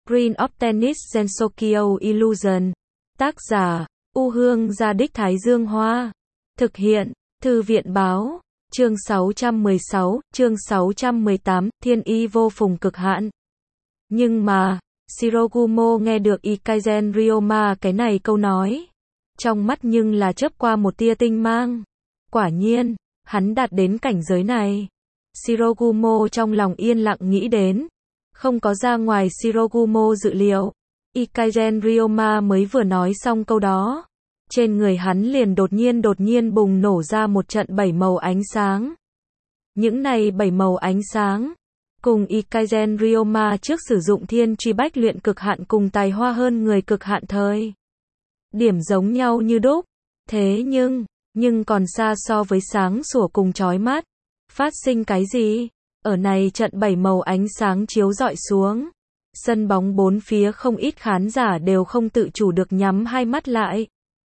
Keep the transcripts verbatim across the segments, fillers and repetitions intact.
Green of Tennis Gensokyo Illusion. Tác giả, U Hương Gia Đích Thái Dương Hoa. Thực hiện, Thư viện Báo. Chương sáu trăm mười sáu, chương sáu trăm mười tám, Thiên Y vô phùng cực hạn. Nhưng mà, Shirogumo nghe được Ikaizen Ryoma cái này câu nói. Trong mắt nhưng là chớp qua một tia tinh mang. Quả nhiên, hắn đạt đến cảnh giới này. Shirogumo trong lòng yên lặng nghĩ đến. Không có ra ngoài Shirogumo dự liệu. Ikaizen Ryoma mới vừa nói xong câu đó. Trên người hắn liền đột nhiên đột nhiên bùng nổ ra một trận bảy màu ánh sáng. Những này bảy màu ánh sáng, cùng Ikaizen Ryoma trước sử dụng thiên truy bách luyện cực hạn cùng tài hoa hơn người cực hạn thời. Điểm giống nhau như đúc. Thế nhưng, nhưng còn xa so với sáng sủa cùng chói mắt. Phát sinh cái gì? Ở này trận bảy màu ánh sáng chiếu rọi xuống. Sân bóng bốn phía không ít khán giả đều không tự chủ được nhắm hai mắt lại.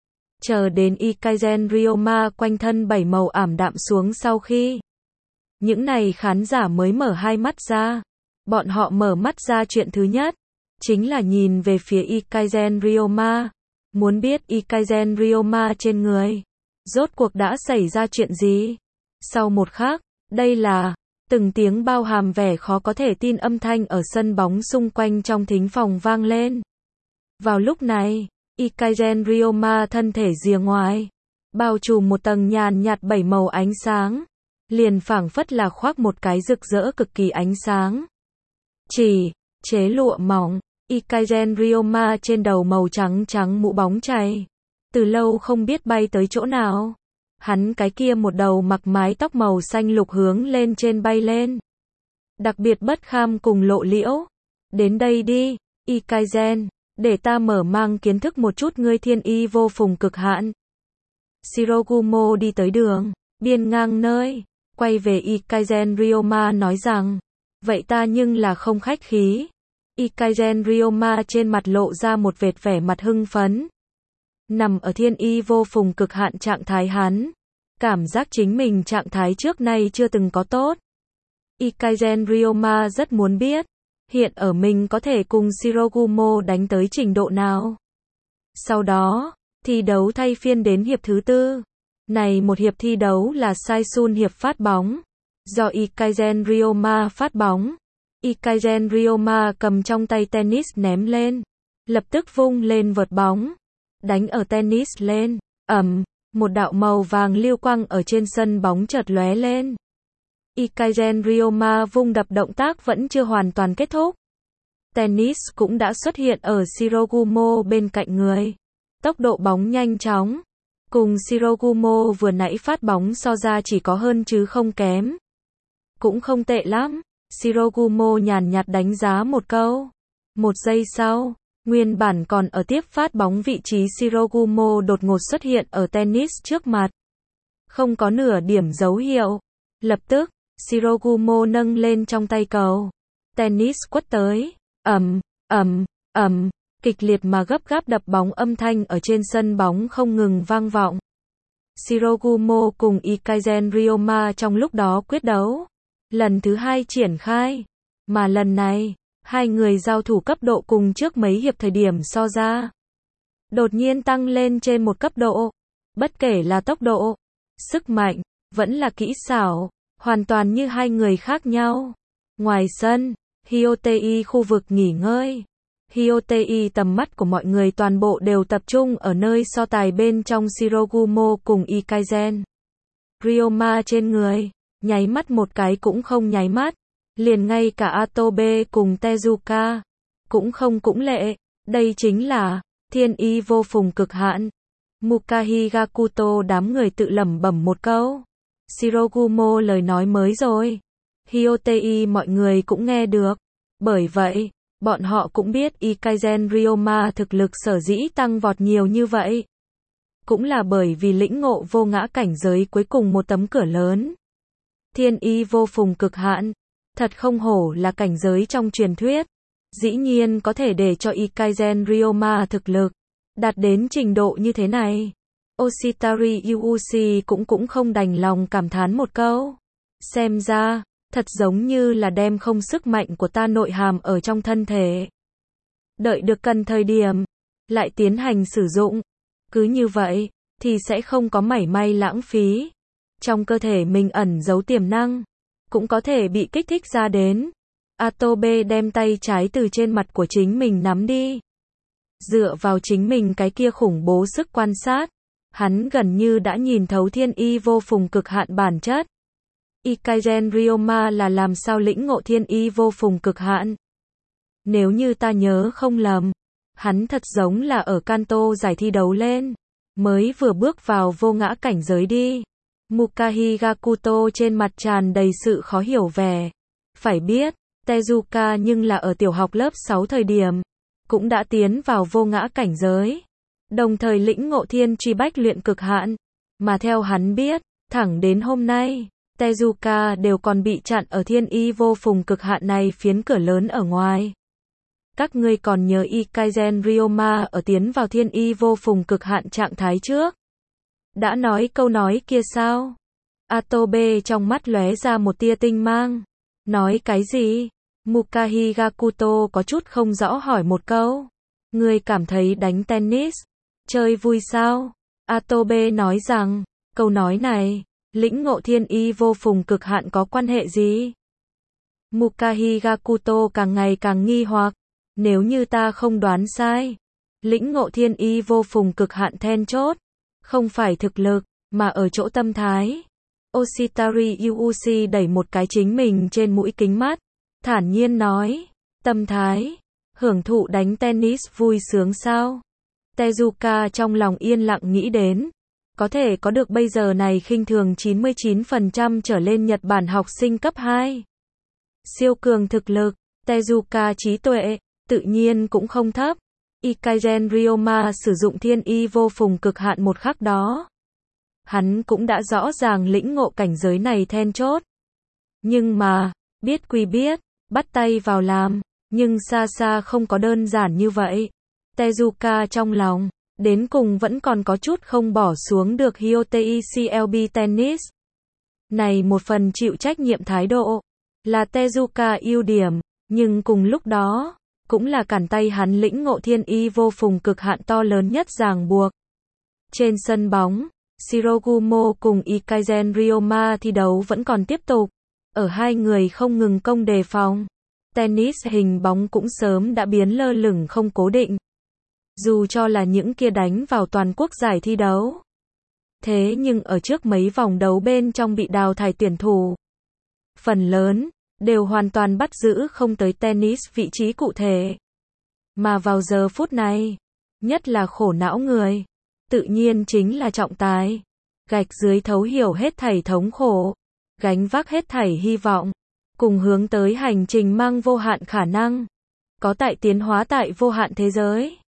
Chờ đến Ikaizen Ryoma quanh thân bảy màu ảm đạm xuống sau khi. Những này khán giả mới mở hai mắt ra. Bọn họ mở mắt ra chuyện thứ nhất. Chính là nhìn về phía Ikaizen Ryoma. Muốn biết Ikaizen Ryoma trên người. Rốt cuộc đã xảy ra chuyện gì? Sau một khắc, đây là từng tiếng bao hàm vẻ khó có thể tin âm thanh ở sân bóng xung quanh trong thính phòng vang lên. Vào lúc này, Ikaizen Ryoma thân thể rìa ngoài, bao trùm một tầng nhàn nhạt bảy màu ánh sáng, liền phảng phất là khoác một cái rực rỡ cực kỳ ánh sáng. Chỉ, chế lụa mỏng, Ikaizen Ryoma trên đầu màu trắng trắng mũ bóng chày, từ lâu không biết bay tới chỗ nào. Hắn cái kia một đầu mặc mái tóc màu xanh lục hướng lên trên bay lên. Đặc biệt bất kham cùng lộ liễu. Đến đây đi, Ikaizen, để ta mở mang kiến thức một chút ngươi thiên y vô phùng cực hạn. Shirogumo đi tới đường, biên ngang nơi, quay về Ikaizen Ryoma nói rằng, vậy ta nhưng là không khách khí. Ikaizen Ryoma trên mặt lộ ra một vệt vẻ mặt hưng phấn. Nằm ở thiên y vô phùng cực hạn trạng thái hắn, cảm giác chính mình trạng thái trước nay chưa từng có tốt. Ikaizen Ryoma rất muốn biết, hiện ở mình có thể cùng Shirogumo đánh tới trình độ nào. Sau đó, thi đấu thay phiên đến hiệp thứ tư. Này một hiệp thi đấu là Saisun hiệp phát bóng, do Ikaizen Ryoma phát bóng. Ikaizen Ryoma cầm trong tay tennis ném lên, lập tức vung lên vợt bóng, đánh ở tennis lên, ầm, một đạo màu vàng lưu quang ở trên sân bóng chợt lóe lên. Ikaizen Ryoma vung đập động tác vẫn chưa hoàn toàn kết thúc. Tennis cũng đã xuất hiện ở Shirogumo bên cạnh người. Tốc độ bóng nhanh chóng, cùng Shirogumo vừa nãy phát bóng so ra chỉ có hơn chứ không kém. Cũng không tệ lắm, Shirogumo nhàn nhạt đánh giá một câu. Một giây sau, nguyên bản còn ở tiếp phát bóng vị trí Shirogumo đột ngột xuất hiện ở tennis trước mặt. Không có nửa điểm dấu hiệu. Lập tức, Shirogumo nâng lên trong tay cầu. Tennis quất tới. Ầm, ầm, ầm, kịch liệt mà gấp gáp đập bóng âm thanh ở trên sân bóng không ngừng vang vọng. Shirogumo cùng Ikaizen Ryoma trong lúc đó quyết đấu. Lần thứ hai triển khai. Mà lần này, hai người giao thủ cấp độ cùng trước mấy hiệp thời điểm so ra. Đột nhiên tăng lên trên một cấp độ. Bất kể là tốc độ, sức mạnh, vẫn là kỹ xảo, hoàn toàn như hai người khác nhau. Ngoài sân, Hyotei khu vực nghỉ ngơi. Hyotei tầm mắt của mọi người toàn bộ đều tập trung ở nơi so tài bên trong Shirogumo cùng Ikaizen Ryoma trên người. Nháy mắt một cái cũng không nháy mắt. Liền ngay cả Atobe cùng Tezuka cũng không cũng lệ. Đây chính là thiên y vô phùng cực hạn. Mukahi Gakuto đám người tự lẩm bẩm một câu. Shirogumo lời nói mới rồi. Hyotei mọi người cũng nghe được. Bởi vậy, bọn họ cũng biết Ikaizen Ryoma thực lực sở dĩ tăng vọt nhiều như vậy. Cũng là bởi vì lĩnh ngộ vô ngã cảnh giới cuối cùng một tấm cửa lớn. Thiên y vô phùng cực hạn. Thật không hổ là cảnh giới trong truyền thuyết. Dĩ nhiên có thể để cho Ikaizen Ryoma thực lực đạt đến trình độ như thế này. Oshitari Yuuchi cũng cũng không đành lòng cảm thán một câu. Xem ra, thật giống như là đem không sức mạnh của ta nội hàm ở trong thân thể. đợi được cần thời điểm, lại tiến hành sử dụng. Cứ như vậy, thì sẽ không có mảy may lãng phí. Trong cơ thể mình ẩn giấu tiềm năng, cũng có thể bị kích thích ra đến. Atobe đem tay trái từ trên mặt của chính mình nắm đi. Dựa vào chính mình cái kia khủng bố sức quan sát, hắn gần như đã nhìn thấu thiên y vô phùng cực hạn bản chất. Ikaigen Ryoma là làm sao lĩnh ngộ thiên y vô phùng cực hạn? Nếu như ta nhớ không lầm, hắn thật giống là ở Kanto giải thi đấu lên, mới vừa bước vào vô ngã cảnh giới đi. Mukahi Gakuto trên mặt tràn đầy sự khó hiểu vẻ. Phải biết, Tezuka nhưng là ở tiểu học lớp sáu thời điểm, cũng đã tiến vào vô ngã cảnh giới, đồng thời lĩnh ngộ thiên truy bách luyện cực hạn. Mà theo hắn biết, thẳng đến hôm nay, Tezuka đều còn bị chặn ở thiên y vô phùng cực hạn này phiến cửa lớn ở ngoài. Các ngươi còn nhớ Ikaigen Ryoma ở tiến vào thiên y vô phùng cực hạn trạng thái trước đã nói câu nói kia sao? Atobe trong mắt lóe ra một tia tinh mang. Nói cái gì? Mukahi Gakuto có chút không rõ hỏi một câu. Ngươi cảm thấy đánh tennis chơi vui sao? Atobe nói rằng, câu nói này, lĩnh ngộ thiên y vô phùng cực hạn có quan hệ gì? Mukahi Gakuto càng ngày càng nghi hoặc. Nếu như ta không đoán sai, lĩnh ngộ thiên y vô phùng cực hạn then chốt, không phải thực lực, mà ở chỗ tâm thái. Oshitari Yuuchi đẩy một cái chính mình trên mũi kính mắt, thản nhiên nói, tâm thái, hưởng thụ đánh tennis vui sướng sao? Tezuka trong lòng yên lặng nghĩ đến, có thể có được bây giờ này khinh thường chín mươi chín phần trăm trở lên Nhật Bản học sinh cấp hai. Siêu cường thực lực, Tezuka trí tuệ, tự nhiên cũng không thấp. Ikaigen Ryoma sử dụng thiên y vô phùng cực hạn một khắc đó, hắn cũng đã rõ ràng lĩnh ngộ cảnh giới này then chốt. Nhưng mà, biết quy biết, bắt tay vào làm, nhưng xa xa không có đơn giản như vậy. Tezuka trong lòng, đến cùng vẫn còn có chút không bỏ xuống được Hyotei xê lờ bê Tennis. Này một phần chịu trách nhiệm thái độ, là Tezuka ưu điểm, nhưng cùng lúc đó, cũng là cản tay hắn lĩnh ngộ thiên y vô phùng cực hạn to lớn nhất ràng buộc. Trên sân bóng, Shirogumo cùng Ikaigen Ryoma thi đấu vẫn còn tiếp tục. Ở hai người không ngừng công đề phòng, tennis hình bóng cũng sớm đã biến lơ lửng không cố định. Dù cho là những kia đánh vào toàn quốc giải thi đấu. Thế nhưng ở trước mấy vòng đấu bên trong bị đào thải tuyển thủ, phần lớn đều hoàn toàn bắt giữ không tới tennis vị trí cụ thể. Mà vào giờ phút này, nhất là khổ não người, tự nhiên chính là trọng tài. Gạch dưới thấu hiểu hết thảy thống khổ, gánh vác hết thảy hy vọng, cùng hướng tới hành trình mang vô hạn khả năng, có tại tiến hóa tại vô hạn thế giới.